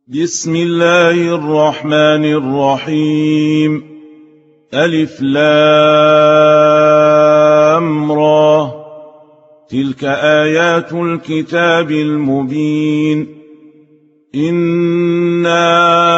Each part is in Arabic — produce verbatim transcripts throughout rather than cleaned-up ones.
بسم الله الرحمن الرحيم. ألف لام را. تلك آيات الكتاب المبين. إنا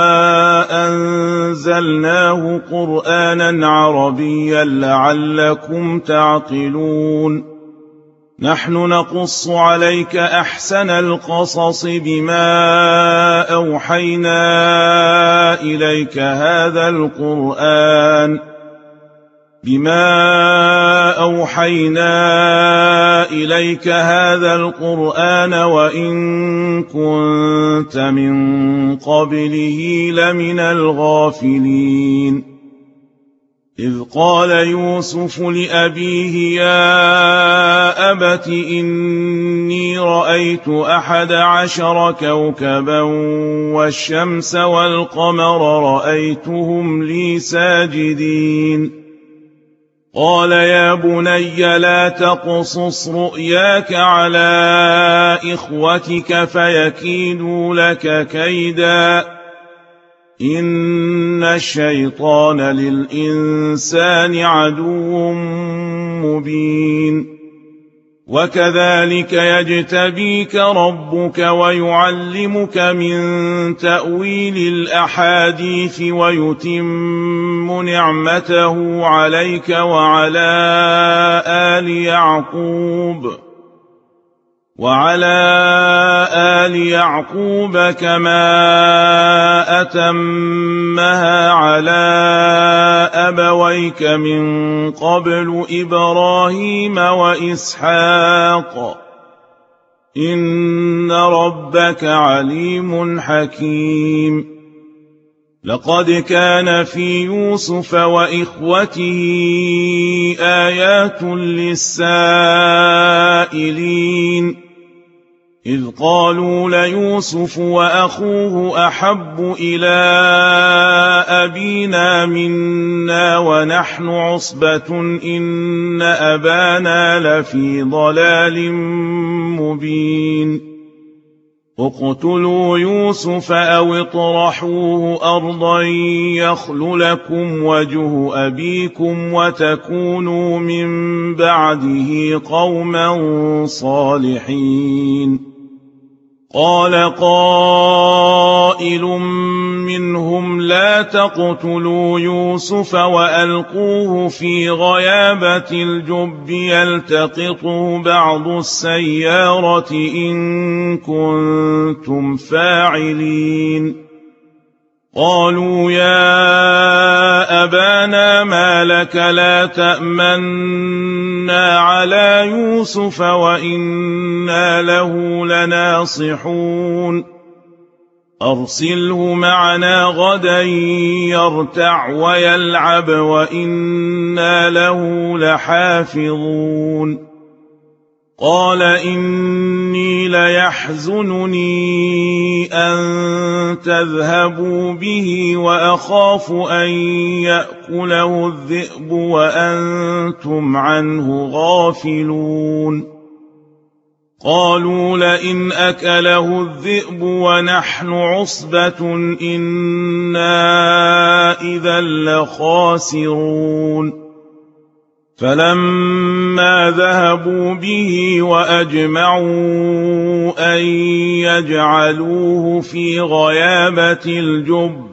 أنزلناه قرآنا عربيا لعلكم تعقلون. نحن نقص عليك أحسن القصص بما أوحينا إليك هذا القرآن بما أوحينا إليك هذا القرآن وإن كنت من قبله لمن الغافلين. إذ قال يوسف لأبيه يا أبت إني رأيت أحد عشر كوكبا والشمس والقمر رأيتهم لي ساجدين. قال يا بني لا تقصص رؤياك على إخوتك فيكيدوا لك كيدا إن الشيطان للإنسان عدو مبين. وكذلك يجتبيك ربك ويعلمك من تأويل الأحاديث ويتم نعمته عليك وعلى آل يعقوب وعلى آل يعقوب كما أتمها على أبويك من قبل إبراهيم وإسحاق إن ربك عليم حكيم. لقد كان في يوسف وإخوته آيات للسائلين إذ قالوا ليوسف وأخوه أحب إلى أبينا منا ونحن عصبة إن أبانا لفي ضلال مبين. اقتلوا يوسف أو اطرحوه أرضا يخل لكم وجه أبيكم وتكونوا من بعده قوما صالحين. قال قائل منهم لا تقتلوا يوسف وألقوه في غيابة الجب يلتقطه بعض السيارة إن كنتم فاعلين. قالوا يا أبانا ما لك لا تأمنا على يوسف وإنا له لناصحون. أرسله معنا غدا يرتع ويلعب وإنا له لحافظون. قال إني ليحزنني أن تذهبوا به وأخاف أن يأكله الذئب وأنتم عنه غافلون. قالوا لئن أكله الذئب ونحن عصبة إنا إذا لخاسرون. فلما ذهبوا به وأجمعوا أن يجعلوه في غيابة الجب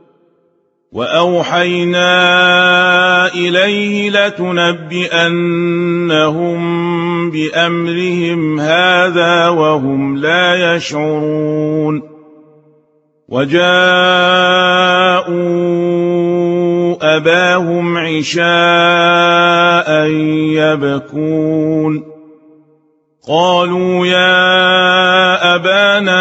وأوحينا إليه لتنبئنهم بأمرهم هذا وهم لا يشعرون. وجاءوا أباهم عشاء يبكون. قالوا يا أبانا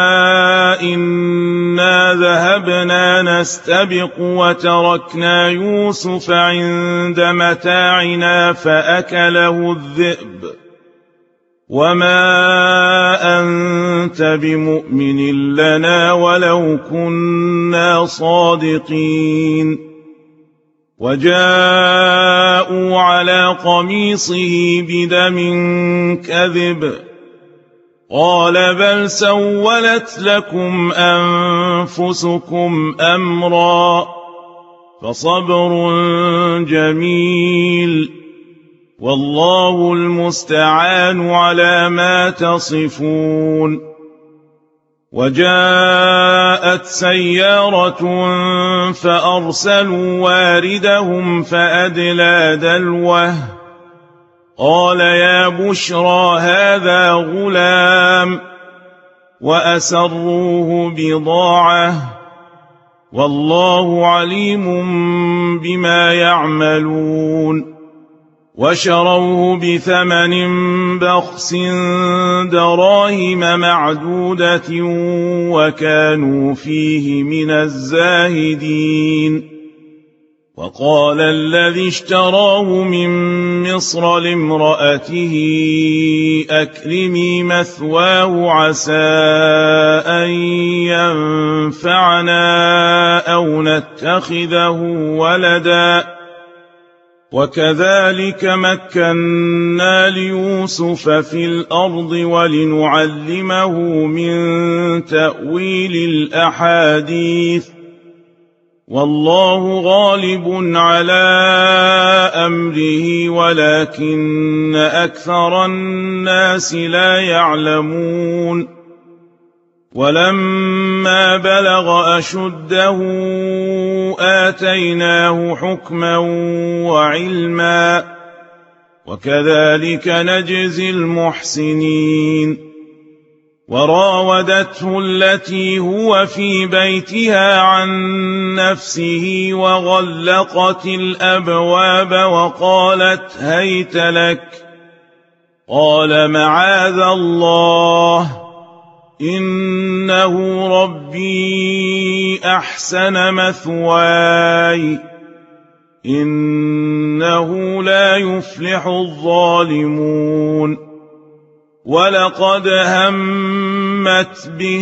إنا ذهبنا نستبق وتركنا يوسف عند متاعنا فأكله الذئب وما أنت بمؤمن لنا ولو كنا صادقين. وجاءوا على قميصه بدم كذب قال بل سولت لكم أنفسكم أمرا فصبر جميل والله المستعان على ما تصفون. وجاءت سيارة فأرسلوا واردهم فأدلى دلوه قال يا بشرى هذا غلام وأسروه بضاعة والله عليم بما يعملون. وشروه بثمن بخس دراهم معدودة وكانوا فيه من الزاهدين. وقال الذي اشتراه من مصر لامرأته أكرمي مثواه عسى أن ينفعنا أو نتخذه ولدا وكذلك مكنا ليوسف في الأرض ولنعلمه من تأويل الأحاديث والله غالب على أمره ولكن أكثر الناس لا يعلمون. ولما بلغ أشده آتيناه حكما وعلما وكذلك نجزي المحسنين. وراودته التي هو في بيتها عن نفسه وغلقت الأبواب وقالت هيت لك قال معاذ الله إنه ربي أحسن مثواي إنه لا يفلح الظالمون. ولقد همت به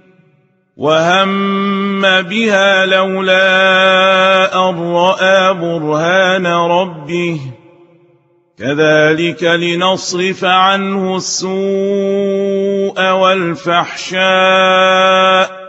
وهم بها لولا أن رأى برهان ربه كذلك لنصرف عنه السوء والفحشاء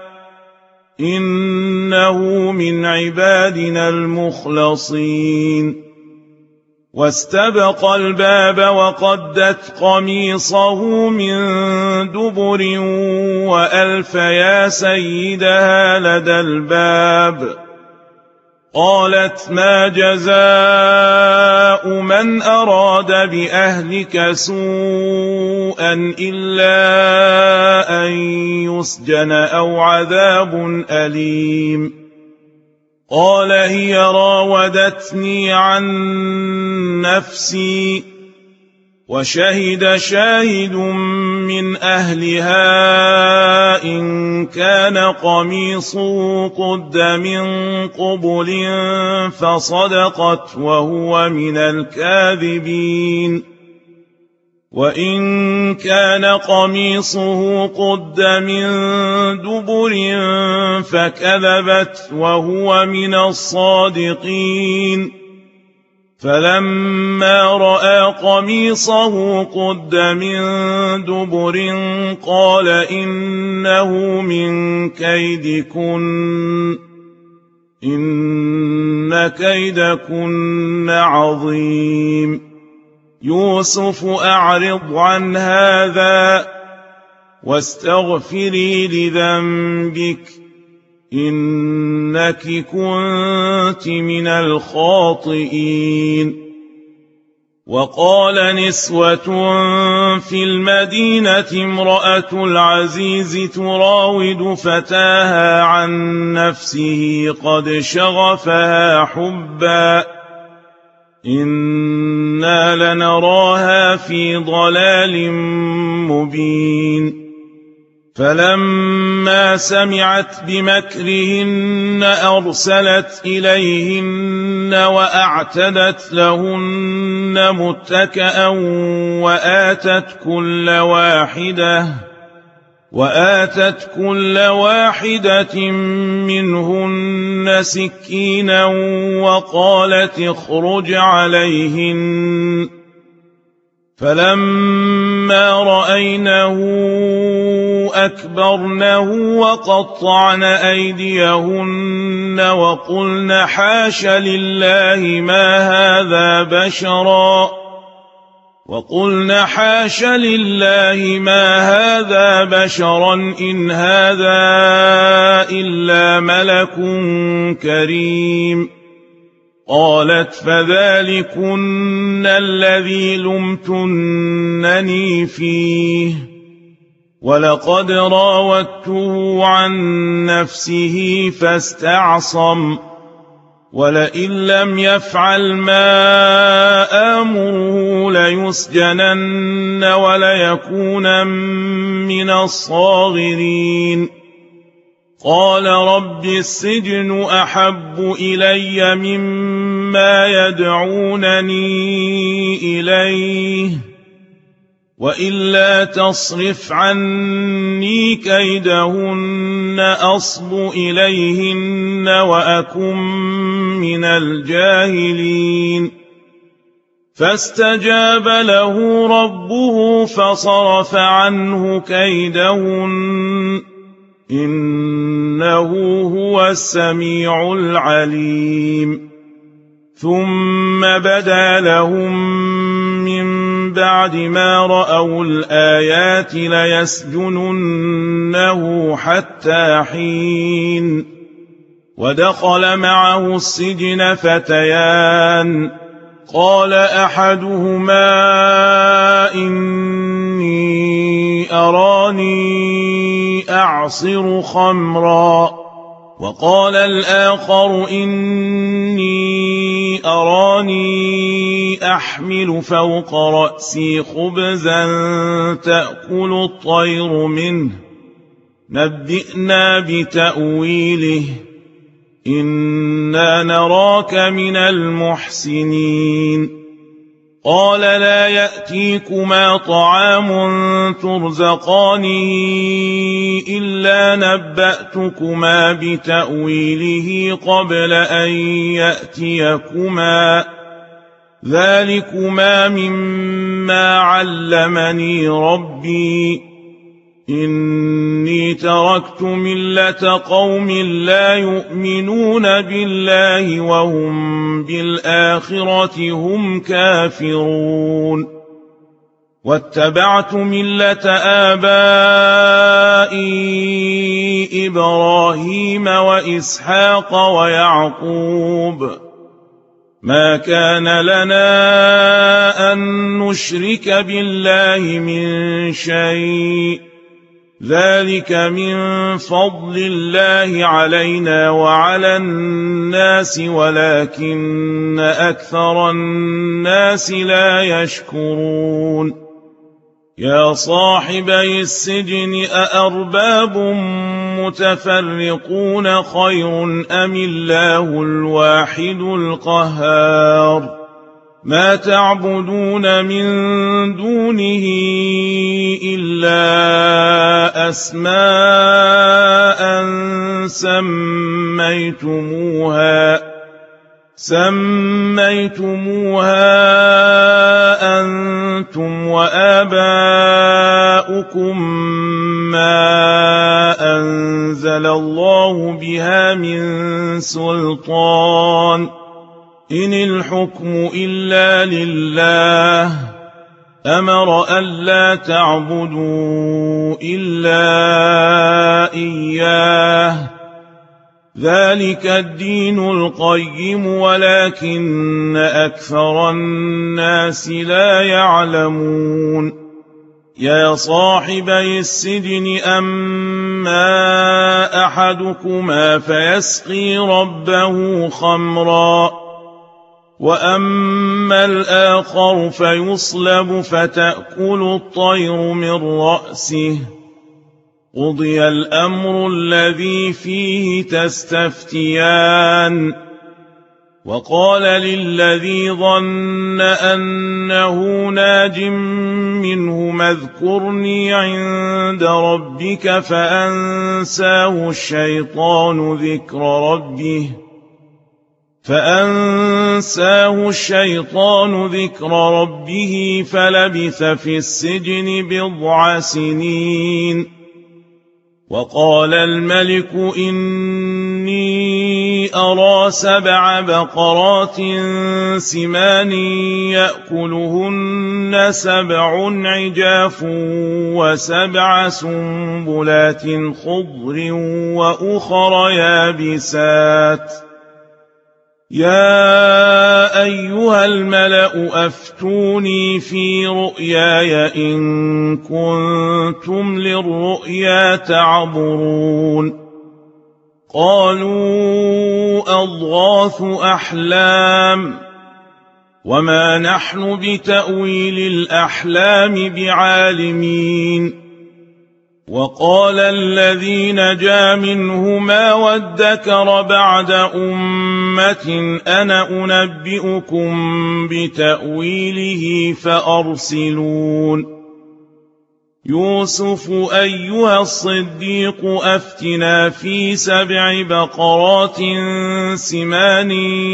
إنه من عبادنا المخلصين. واستبق الباب وقدت قميصه من دبر وألف يا سيدها لدى الباب قالت ما جزاء من أراد بأهلك سوءا إلا أن يسجن أو عذاب أليم. قال هي راودتني عن نفسي وشهد شاهد من أهلها إن كان قميصه قد من قبل فصدقت وهو من الكاذبين وإن كان قميصه قد من دبر فكذبت وهو من الصادقين. فلما رأى قميصه قد من دبر قال إنه من كيدكن إن كيدكن عظيم. يوسف أعرض عن هذا واستغفري لذنبك إنك كنت من الخاطئين. وقال نسوة في المدينة امرأة العزيز تراود فتاها عن نفسه قد شغفها حبا إنا لنراها في ضلال مبين. فلما سمعت بمكرهن أرسلت إليهن وأعتدت لهن متكأ وآتت كل واحدة وآتت كل واحدة منهن سكينا وقالت اخرج عليهن فلما رأينه أكبرنه وقطعن أيديهن وقلن حاش لله ما هذا بشرا وقلن حاش لله ما هذا بشرا إن هذا إلا ملك كريم. قالت فذلكن الذي لمتنني فيه ولقد راودته عن نفسه فاستعصم ولئن لم يفعل ما آمره ليسجنن وليكونن من الصاغرين. قال رب السجن أحب إلي مما يدعونني إليه وإلا تصرف عني كيدهن أصب إليهن وأكن من الجاهلين. فاستجاب له ربه فصرف عنه كيدهن إنه هو السميع العليم. ثم بدا لهم من بعد ما رأوا الآيات ليسجننه حتى حين. ودخل معه السجن فتيان قال أحدهما إني أراني أعصر خمرا وقال الآخر إني أراني أحمل فوق رأسي خبزا تأكل الطير منه نبئنا بتأويله إنا نراك من المحسنين. قال لا يأتيكما طعام ترزقانه إلا نبأتكما بتأويله قبل أن يأتيكما ذلكما مما علمني ربي إني تركت ملة قوم لا يؤمنون بالله وهم بالآخرة هم كافرون واتبعت ملة آبائي إبراهيم وإسحاق ويعقوب ما كان لنا أن نشرك بالله من شيء ذلك من فضل الله علينا وعلى الناس ولكن أكثر الناس لا يشكرون. يا صاحبي السجن أأرباب متفرقون خير أم الله الواحد القهار ما تعبدون من دونه إلا أسماء سميتموها سميتموها أنتم وآباؤكم ما أنزل الله بها من سلطان إن الحكم إلا لله أمر ألا تعبدوا إلا إياه ذلك الدين القيم ولكن أكثر الناس لا يعلمون. يا صاحبي السجن أما أحدكما فيسقي ربه خمرا وأما الآخر فيصلب فتأكل الطير من رأسه قضي الأمر الذي فيه تستفتيان. وقال للذي ظن أنه ناج منهما اذكرني عند ربك فأنساه الشيطان ذكر ربه فأنساه الشيطان ذكر ربه فلبث في السجن بضع سنين. وقال الملك إني أرى سبع بقرات سمان يأكلهن سبع عجاف وسبع سنبلات خضر وأخر يابسات. يا أيها الملأ أفتوني في رؤياي إن كنتم للرؤيا تعبرون. قالوا أضغاث أحلام وما نحن بتأويل الأحلام بعالمين. وقال الذي نجا منهما وادكر بعد أمة أنا أنبئكم بتأويله فأرسلون. يوسف أيها الصديق أفتنا في سبع بقرات سمان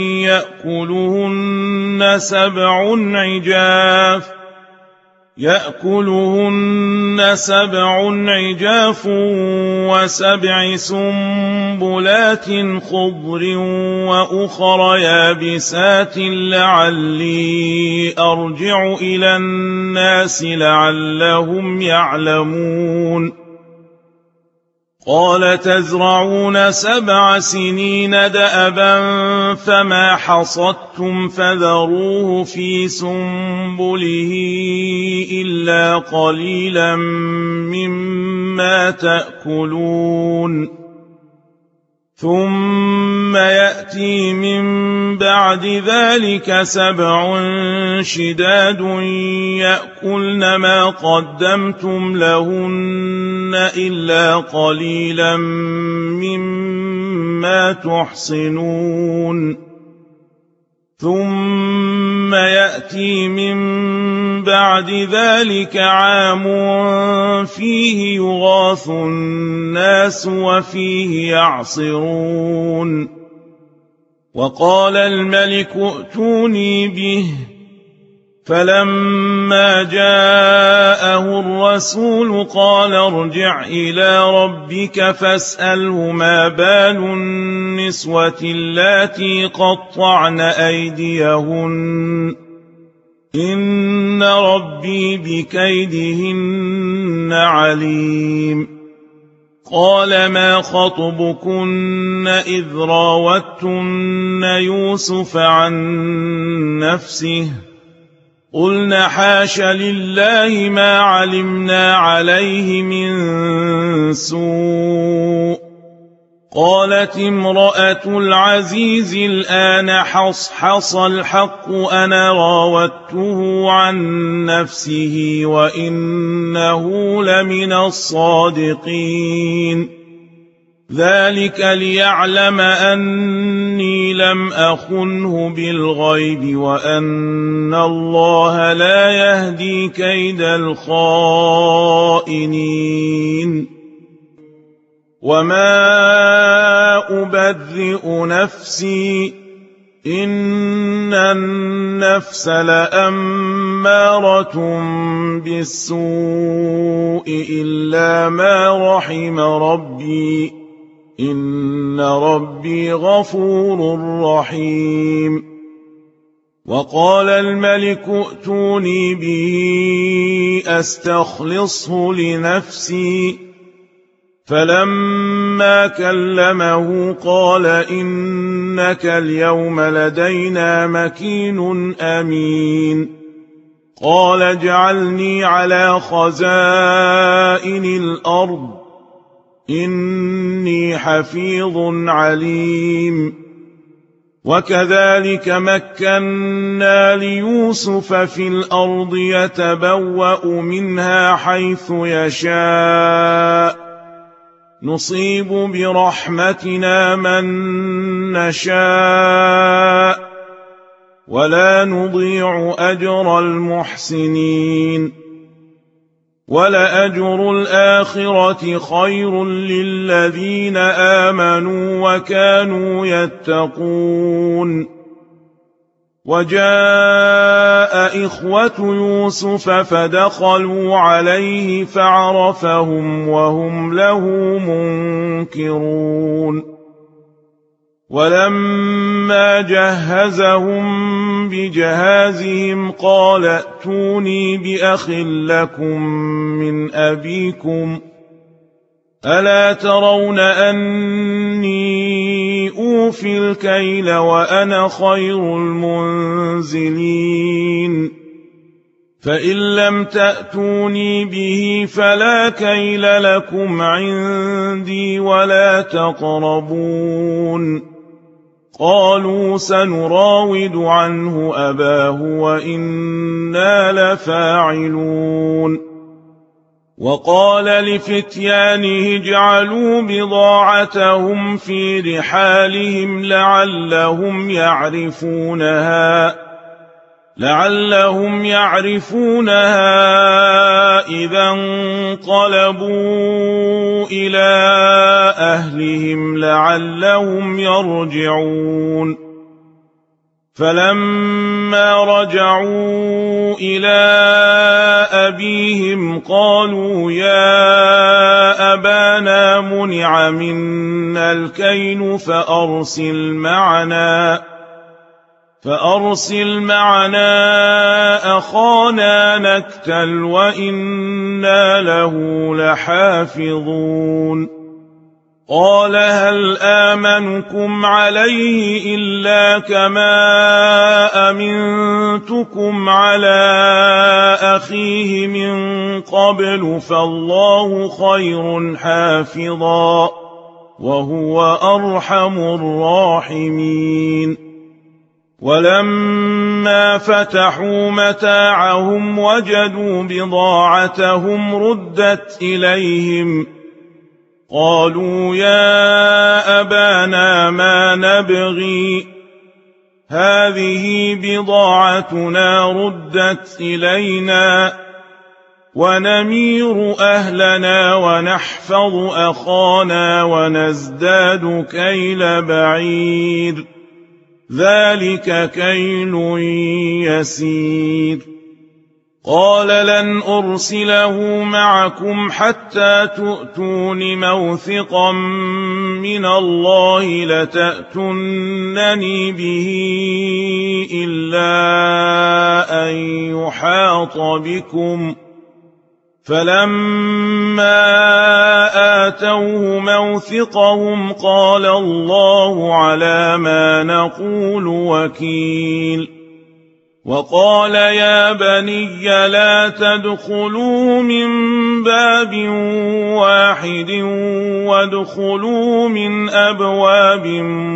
يأكلهن سبع عجاف يأكلهن سبع عجاف وسبع سنبلات خضر وأخر يابسات لعلي أرجع إلى الناس لعلهم يعلمون. قال تزرعون سبع سنين دأبا فما حصدتم فذروه في سنبله إلا قليلا مما تأكلون. ثم يأتي من بعد ذلك سبع شداد يأكلن ما قدمتم لهن إلا قليلا مما تحصنون. ثم يأتي من بعد ذلك عام فيه يغاث الناس وفيه يعصرون. وقال الملك ائتوني به فلما جاءه الرسول قال ارجع إلى ربك فاسأله ما بال النسوة اللاتي قطعن أيديهن إن ربي بكيدهن عليم. قال ما خطبكن إذ راوتن يوسف عن نفسه قلنا حاش لله ما علمنا عليه من سوء. قالت امرأة العزيز الآن حصحص الحق أنا راودته عن نفسه وإنه لمن الصادقين. ذلك ليعلم أني لم أخنه بالغيب وأن الله لا يهدي كيد الخائنين. وما أبرئ نفسي إن النفس لأمارة بالسوء إلا ما رحم ربي إن ربي غفور رحيم. وقال الملك ائتوني به أستخلصه لنفسي فلما كلمه قال إنك اليوم لدينا مكين أمين. قال اجعلني على خزائن الأرض إني حفيظ عليم. وكذلك مكنا ليوسف في الأرض يتبوأ منها حيث يشاء نصيب برحمتنا من نشاء ولا نضيع أجر المحسنين. وَلَأَجْرُ الْآخِرَةِ خَيْرٌ لِّلَّذِينَ آمَنُوا وَكَانُوا يَتَّقُونَ وَجَاءَ إِخْوَةُ يُوسُفَ فَدَخَلُوا عَلَيْهِ فَعَرَفَهُمْ وَهُمْ لَهُ مُنكِرُونَ وَلَمَّا جَهَّزَهُم بِجَهَازِهِمْ قَالَ ائْتُونِي بِأَخٍ لَّكُم مِّنْ أَبِيكُمْ أَلَا تَرَوْنَ أَنِّي أُوفِي الْكَيْلَ وَأَنَا خَيْرُ الْمُنزِلِينَ فَإِن لَّمْ تَأْتُونِي بِهِ فَلَا كَيْلَ لَكُمْ عِندِي وَلَا تَقْرَبُونِ قَالُوا سَنُرَاوِدُ عَنْهُ أَبَاهُ وَإِنَّا لَفَاعِلُونَ وَقَالَ لِفِتْيَانِهِ اجْعَلُوا بِضَاعَتَهُمْ فِي رِحَالِهِمْ لَعَلَّهُمْ يَعْرِفُونَهَا لعلهم يعرفونها إذا انقلبوا إلى أهلهم لعلهم يرجعون فلما رجعوا إلى أبيهم قالوا يا أبانا منع منا الكيل فأرسل معنا فأرسل معنا أخانا نكتل وإنا له لحافظون قال هل آمنكم عليه إلا كما أمنتكم على أخيه من قبل فالله خير حافظا وهو أرحم الراحمين ولما فتحوا متاعهم وجدوا بضاعتهم ردت إليهم قالوا يا أبانا ما نبغي هذه بضاعتنا ردت إلينا ونمير أهلنا ونحفظ أخانا ونزداد كيل بعير ذلك كيل يسير قال لن أرسله معكم حتى تؤتون موثقا من الله لتأتونني به إلا أن يحاط بكم فلما آتوه موثقهم قال الله على ما نقول وكيل وقال يا بني لا تدخلوا من باب واحد وادخلوا من أبواب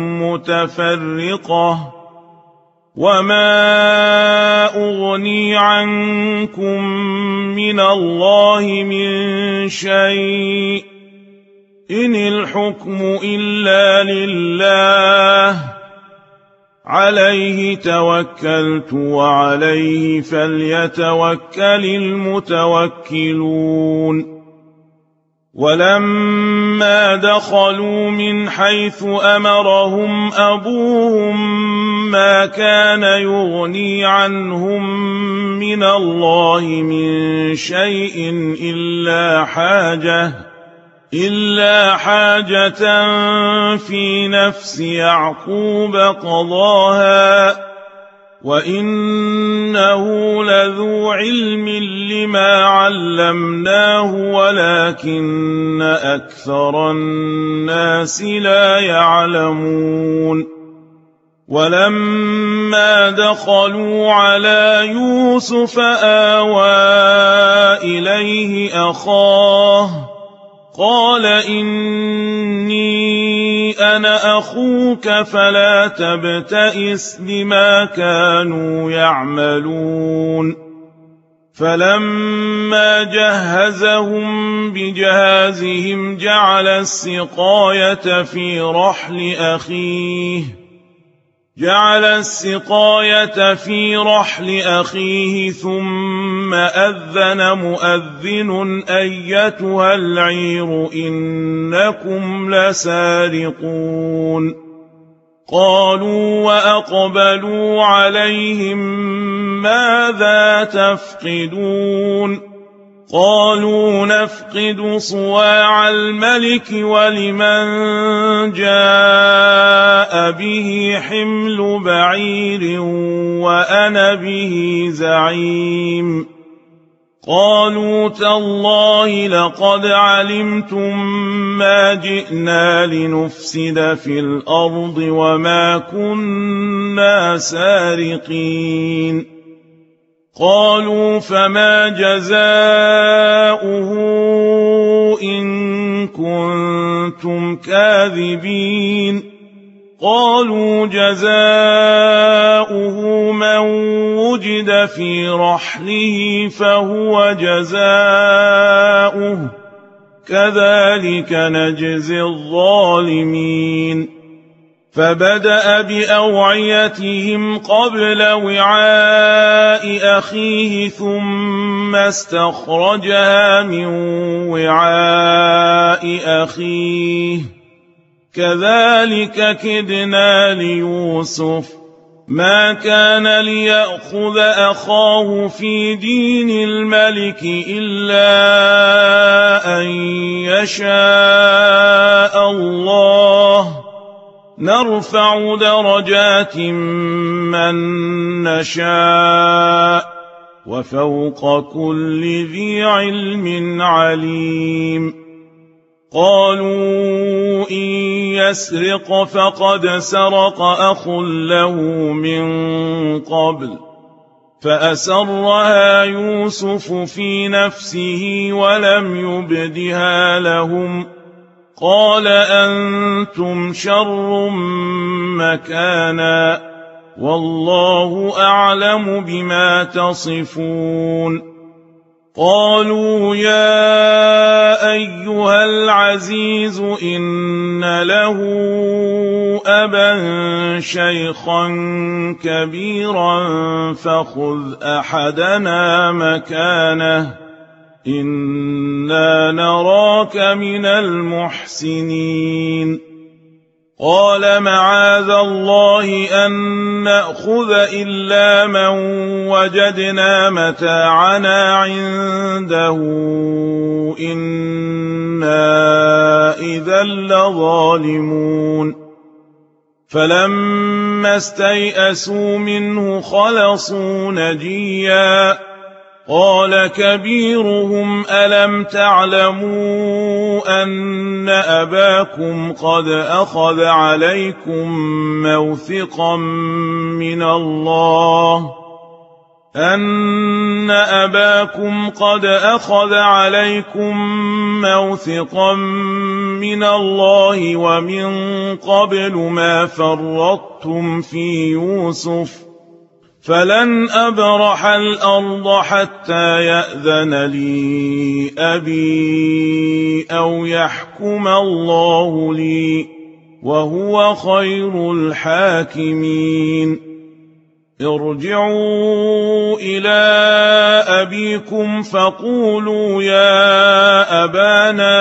متفرقة وما أغني عنكم من الله من شيء إن الحكم إلا لله عليه توكلت وعليه فليتوكل المتوكلون ولما دخلوا من حيث أمرهم أبوهم ما كان يغني عنهم من الله من شيء إلا حاجة إلا حاجة في نفس يعقوب قضاها وإنه لذو علم لما علمناه ولكن أكثر الناس لا يعلمون ولما دخلوا على يوسف آوى إليه أخاه قال إني أنا أخوك فلا تبتئس بما كانوا يعملون فلما جهزهم بجهازهم جعل السقاية في رحل أخيه جعل السقاية في رحل أخيه ثم أذن مؤذن أيتها العير إنكم لسارقون قالوا وأقبلوا عليهم ماذا تفقدون قالوا نفقد صواع الملك ولمن جاء به حمل بعير وأنا به زعيم قالوا تالله لقد علمتم ما جئنا لنفسد في الأرض وما كنا سارقين قالوا فما جزاؤه إن كنتم كاذبين قالوا جزاؤه من وجد في رحله فهو جزاؤه كذلك نجزي الظالمين فبدأ بأوعيتهم قبل وعاء أخيه ثم استخرجها من وعاء أخيه كذلك كدنا ليوسف ما كان ليأخذ أخاه في دين الملك إلا أن يشاء الله نرفع درجات من نشاء وفوق كل ذي علم عليم قالوا إن يسرق فقد سرق أخ له من قبل فأسرها يوسف في نفسه ولم يبدها لهم قال أنتم شر مكانا والله أعلم بما تصفون قالوا يا أيها العزيز إن له أبا شيخا كبيرا فخذ أحدنا مكانه إنا نراك من المحسنين قال معاذ الله أن نأخذ إلا من وجدنا متاعنا عنده إنا إذا لظالمون فلما استيئسوا منه خلصوا نجيا قال كبيرهم ألم تعلموا أن أباكم قد أخذ عليكم موثقا من الله أن أباكم قد أخذ عليكم موثقا من الله ومن قبل ما فرطتم في يوسف فلن أبرح الأرض حتى يأذن لي أبي أو يحكم الله لي وهو خير الحاكمين ارجعوا إلى أبيكم فقولوا يا أبانا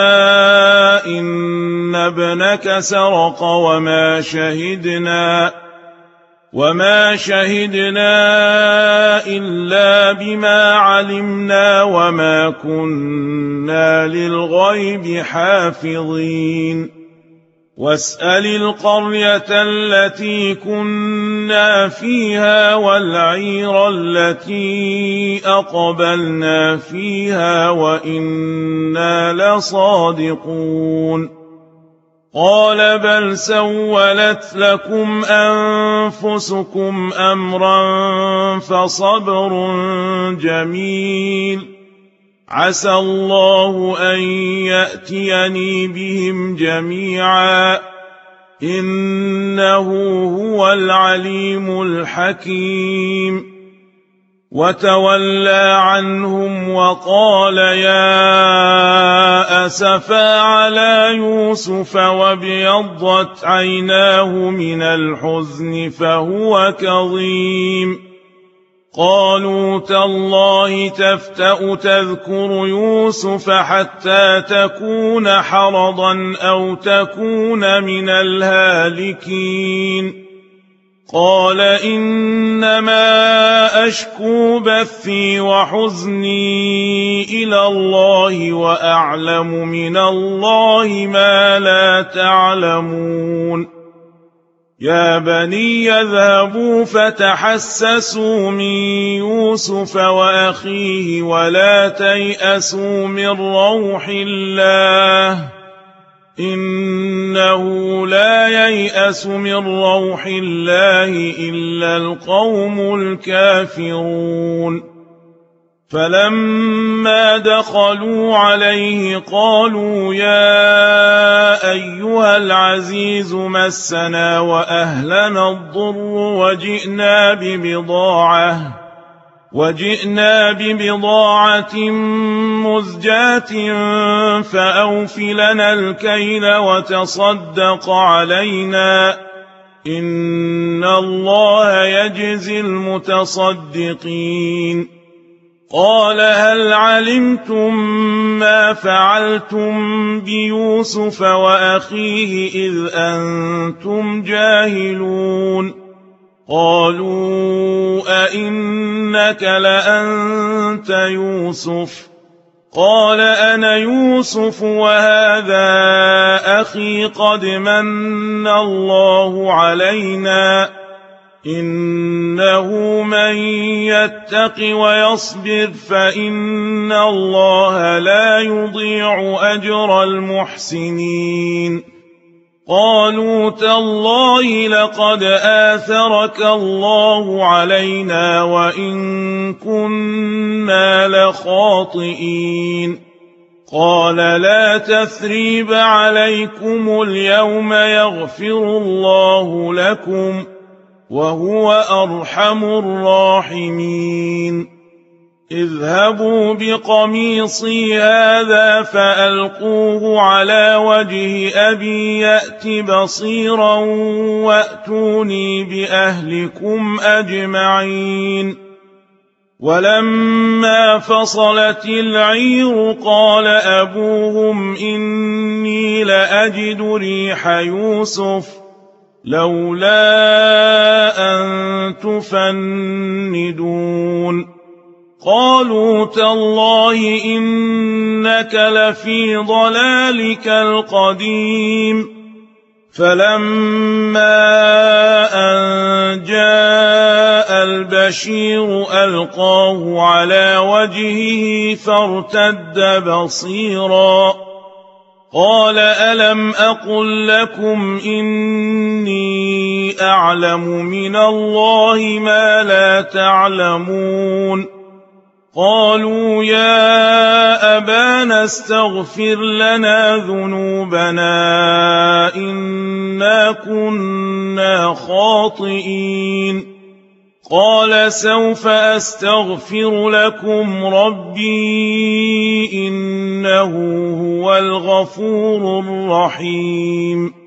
إن ابنك سرق وما شهدنا وما شهدنا إلا بما علمنا وما كنا للغيب حافظين واسأل القرية التي كنا فيها والعير التي أقبلنا فيها وإنا لصادقون قال بل سولت لكم أنفسكم أمرا فصبر جميل عسى الله أن يأتيني بهم جميعا إنه هو العليم الحكيم وتولى عنهم وقال يا أسفا على يوسف وابيضت عيناه من الحزن فهو كظيم قالوا تالله تفتأ تذكر يوسف حتى تكون حرضا أو تكون من الهالكين قال إنما أشكو بثي وحزني إلى الله وأعلم من الله ما لا تعلمون يا بني يذهبوا فتحسسوا من يوسف وأخيه ولا تيأسوا من روح الله إنه لا ييأس من روح الله إلا القوم الكافرون فلما دخلوا عليه قالوا يا أيها العزيز مسنا وأهلنا الضر وجئنا ببضاعة وجئنا ببضاعة مزجاة فأوف لنا الكيل وتصدق علينا إن الله يجزي المتصدقين قال هل علمتم ما فعلتم بيوسف وأخيه إذ أنتم جاهلون قالوا أئنك لأنت يوسف قال أنا يوسف وهذا أخي قد من الله علينا إنه من يتق ويصبر فإن الله لا يضيع أجر المحسنين قالوا تالله لقد آثرك الله علينا وإن كنا لخاطئين قال لا تثريب عليكم اليوم يغفر الله لكم وهو أرحم الراحمين اذهبوا بقميصي هذا فألقوه على وجه أبي يأت بصيرا وأتوني بأهلكم أجمعين ولما فصلت العير قال أبوهم إني لأجد ريح يوسف لولا أن تفندون قالوا تالله إنك لفي ضلالك القديم فلما أن جاء البشير ألقاه على وجهه فارتد بصيرا قال ألم أقل لكم إني أعلم من الله ما لا تعلمون قالوا يا أبانا استغفر لنا ذنوبنا إنا كنا خاطئين قال سوف أستغفر لكم ربي إنه هو الغفور الرحيم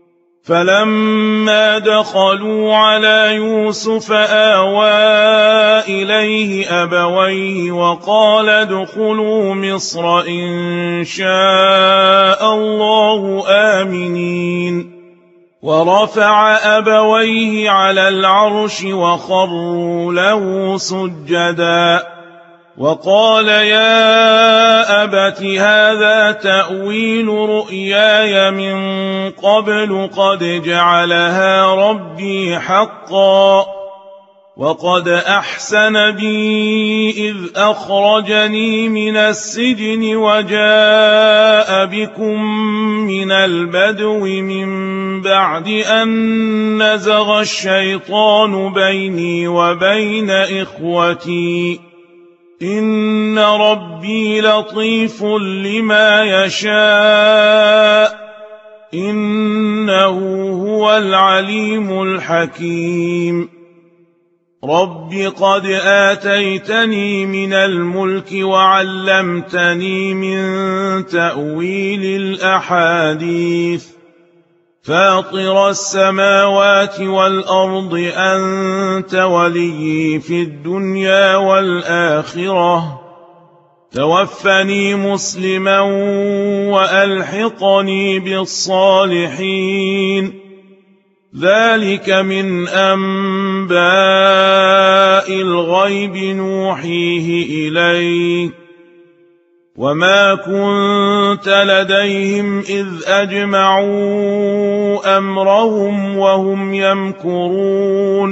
فلما دخلوا على يوسف آوى إليه أبويه وقال ادخلوا مصر إن شاء الله آمنين ورفع أبويه على العرش وخروا له سجدا وقال يا أبت هذا تأويل رؤياي من قبل قد جعلها ربي حقا وقد أحسن بي إذ أخرجني من السجن وجاء بكم من البدو من بعد أن نزغ الشيطان بيني وبين إخوتي إن ربي لطيف لما يشاء إنه هو العليم الحكيم رب قد آتيتني من الملك وعلمتني من تأويل الأحاديث فاطر السماوات والأرض أنت وليي في الدنيا والآخرة توفني مسلما وألحقني بالصالحين ذلك من أنباء الغيب نوحيه إليك وما كنت لديهم إذ أجمعوا أمرهم وهم يمكرون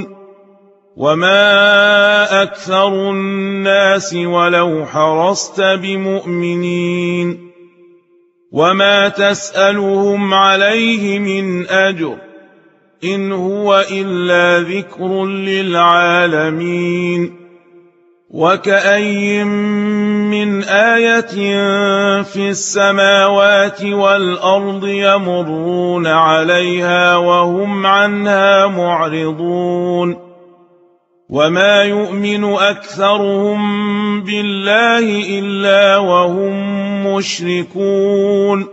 وما أكثر الناس ولو حرصت بمؤمنين وما تسألهم عليه من أجر إن هو إلا ذكر للعالمين وكأي من آية في السماوات والأرض يمرون عليها وهم عنها معرضون وما يؤمن أكثرهم بالله إلا وهم مشركون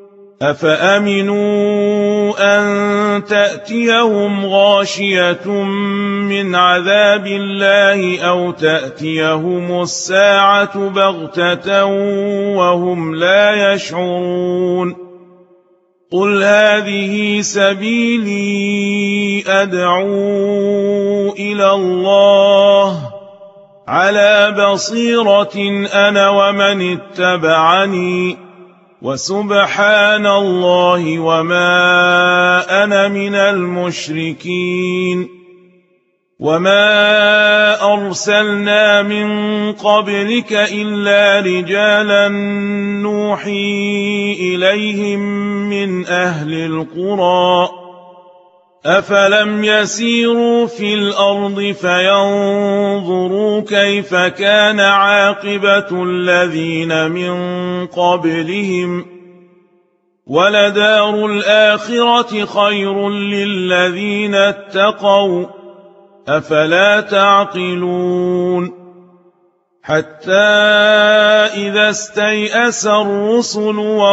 أفأمنوا أن تأتيهم غاشية من عذاب الله أو تأتيهم الساعة بغتة وهم لا يشعرون قل هذه سبيلي أدعو إلى الله على بصيرة أنا ومن اتبعني وسبحان الله وما أنا من المشركين وما أرسلنا من قبلك إلا رجالا نوحي إليهم من أهل القرى أفلم يسيروا في الأرض فينظروا كيف كان عاقبة الذين من قبلهم ولدار الآخرة خير للذين اتقوا أفلا تعقلون حتى إذا استيأس الرسل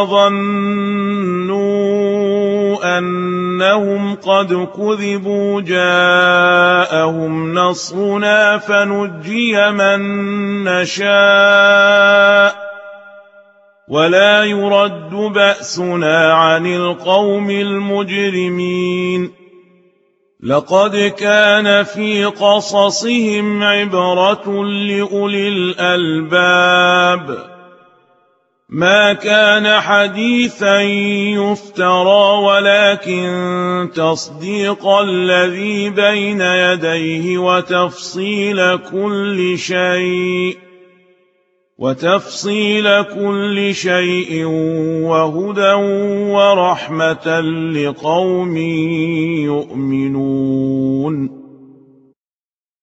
وظنوا أنهم قد كذبوا جاءهم نصرنا فنجي من نشاء ولا يرد بأسنا عن القوم المجرمين لقد كان في قصصهم عبرة لأولي الألباب ما كان حديثا يفترى ولكن تصديق الذي بين يديه وتفصيل كل شيء وتفصيل كل شيء وهدى ورحمة لقوم يؤمنون